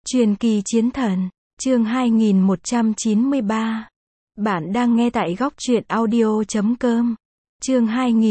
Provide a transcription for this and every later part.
Truyền kỳ chiến thần, chương 2193. Bạn đang nghe tại góc truyện audio.com. Chương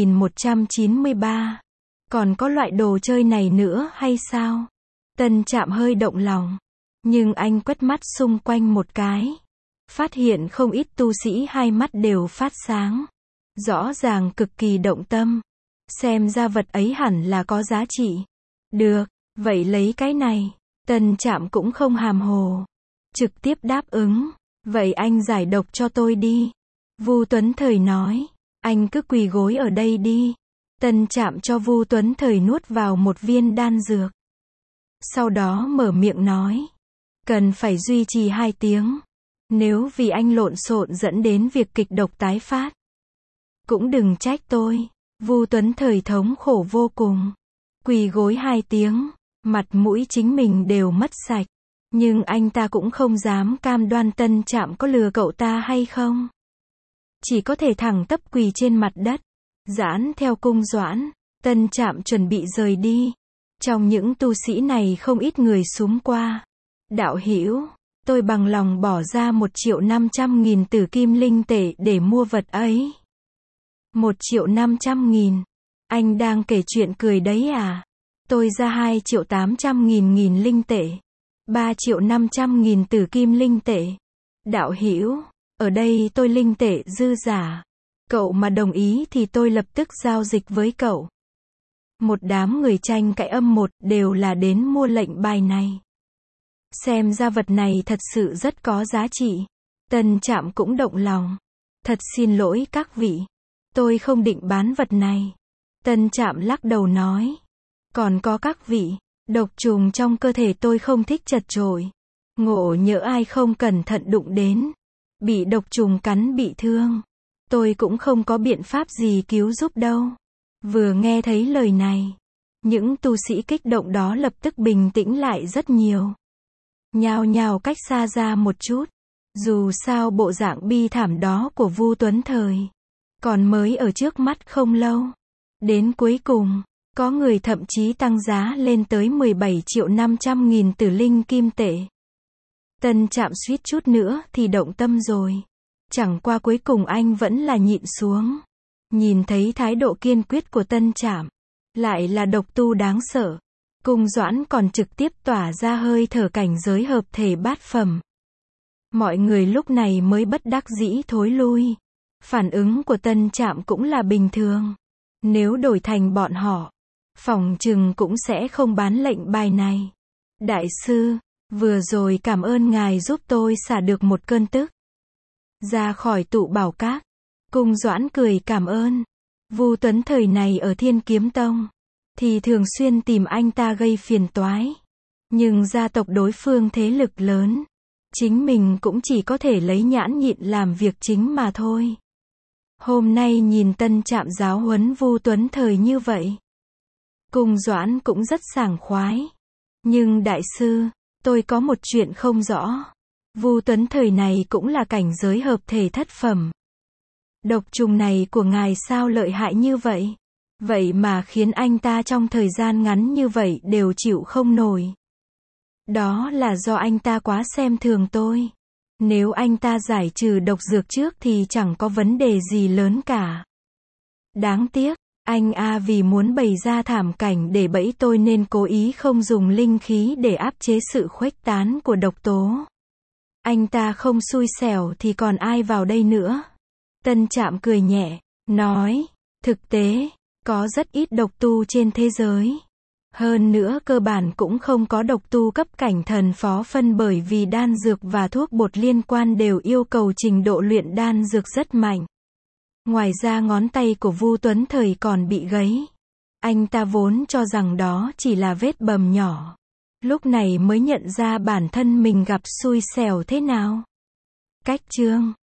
2193. Còn có loại đồ chơi này nữa hay sao? Tân Trạm hơi động lòng. Nhưng anh quét mắt xung quanh một cái. Phát hiện không ít tu sĩ hai mắt đều phát sáng. Rõ ràng cực kỳ động tâm. Xem ra vật ấy hẳn là có giá trị. Được, vậy lấy cái này. Tân Trạm cũng không hàm hồ. Trực tiếp đáp ứng. Vậy anh giải độc cho tôi đi. Vu Tuấn Thời nói. Anh cứ quỳ gối ở đây đi. Tân Trạm cho Vu Tuấn Thời nuốt vào một viên đan dược. Sau đó mở miệng nói. Cần phải duy trì 2 tiếng. Nếu vì anh lộn xộn dẫn đến việc kịch độc tái phát. Cũng đừng trách tôi. Vu Tuấn Thời thống khổ vô cùng. Quỳ gối 2 tiếng. Mặt mũi chính mình đều mất sạch. Nhưng anh ta cũng không dám cam đoan Tân Trạm có lừa cậu ta hay không. Chỉ có thể thẳng tắp quỳ trên mặt đất. Giãn theo cung Doãn. Tân Trạm chuẩn bị rời đi. Trong những tu sĩ này không ít người xúm qua. Đạo hữu, tôi bằng lòng bỏ ra 1.500.000 tử kim linh tệ để mua vật ấy. 1.500.000. Anh đang kể chuyện cười đấy à? Tôi ra 2.800.000 linh tệ. 3.500.000 tử kim linh tệ. Đạo hữu, ở đây tôi linh tệ dư giả. Cậu mà đồng ý thì tôi lập tức giao dịch với cậu. Một đám người tranh cãi âm một đều là đến mua lệnh bài này. Xem ra vật này thật sự rất có giá trị. Tân Trạm cũng động lòng. Thật xin lỗi các vị. Tôi không định bán vật này. Tân Trạm lắc đầu nói. Còn có các vị, độc trùng trong cơ thể tôi không thích chật chội. Ngộ nhỡ ai không cẩn thận đụng đến. Bị độc trùng cắn bị thương. Tôi cũng không có biện pháp gì cứu giúp đâu. Vừa nghe thấy lời này. Những tu sĩ kích động đó lập tức bình tĩnh lại rất nhiều. Nhao nhao cách xa ra một chút. Dù sao bộ dạng bi thảm đó của Vu Tuấn Thời. Còn mới ở trước mắt không lâu. Đến cuối cùng. Có người thậm chí tăng giá lên tới 17.500.000 tử linh kim tệ. Tân Trạm suýt chút nữa thì động tâm rồi. Chẳng qua cuối cùng anh vẫn là nhịn xuống. Nhìn thấy thái độ kiên quyết của Tân Trạm. Lại là độc tu đáng sợ. Cung Doãn còn trực tiếp tỏa ra hơi thở cảnh giới hợp thể bát phẩm. Mọi người lúc này mới bất đắc dĩ thối lui. Phản ứng của Tân Trạm cũng là bình thường. Nếu đổi thành bọn họ. Phòng chừng cũng sẽ không bán lệnh bài này. Đại sư, vừa rồi cảm ơn ngài giúp tôi xả được một cơn tức. Ra khỏi tụ bảo các. Cung Doãn cười cảm ơn. Vu Tuấn Thời này ở Thiên Kiếm Tông. Thì thường xuyên tìm anh ta gây phiền toái. Nhưng gia tộc đối phương thế lực lớn. Chính mình cũng chỉ có thể lấy nhãn nhịn làm việc chính mà thôi. Hôm nay nhìn Tân Trạm giáo huấn Vu Tuấn Thời như vậy. Cung Doãn cũng rất sảng khoái. Nhưng đại sư, tôi có một chuyện không rõ. Vu Tuấn Thời này cũng là cảnh giới hợp thể thất phẩm. Độc trùng này của ngài sao lợi hại như vậy? Vậy mà khiến anh ta trong thời gian ngắn như vậy đều chịu không nổi. Đó là do anh ta quá xem thường tôi. Nếu anh ta giải trừ độc dược trước thì chẳng có vấn đề gì lớn cả. Đáng tiếc. Anh vì muốn bày ra thảm cảnh để bẫy tôi nên cố ý không dùng linh khí để áp chế sự khuếch tán của độc tố. Anh ta không xui xẻo thì còn ai vào đây nữa. Tân Trạm cười nhẹ, nói, thực tế, có rất ít độc tu trên thế giới. Hơn nữa cơ bản cũng không có độc tu cấp cảnh thần phó phân bởi vì đan dược và thuốc bột liên quan đều yêu cầu trình độ luyện đan dược rất mạnh. Ngoài ra ngón tay của Vu Tuấn Thời còn bị gãy. Anh ta vốn cho rằng đó chỉ là vết bầm nhỏ. Lúc này mới nhận ra bản thân mình gặp xui xẻo thế nào. Cách chương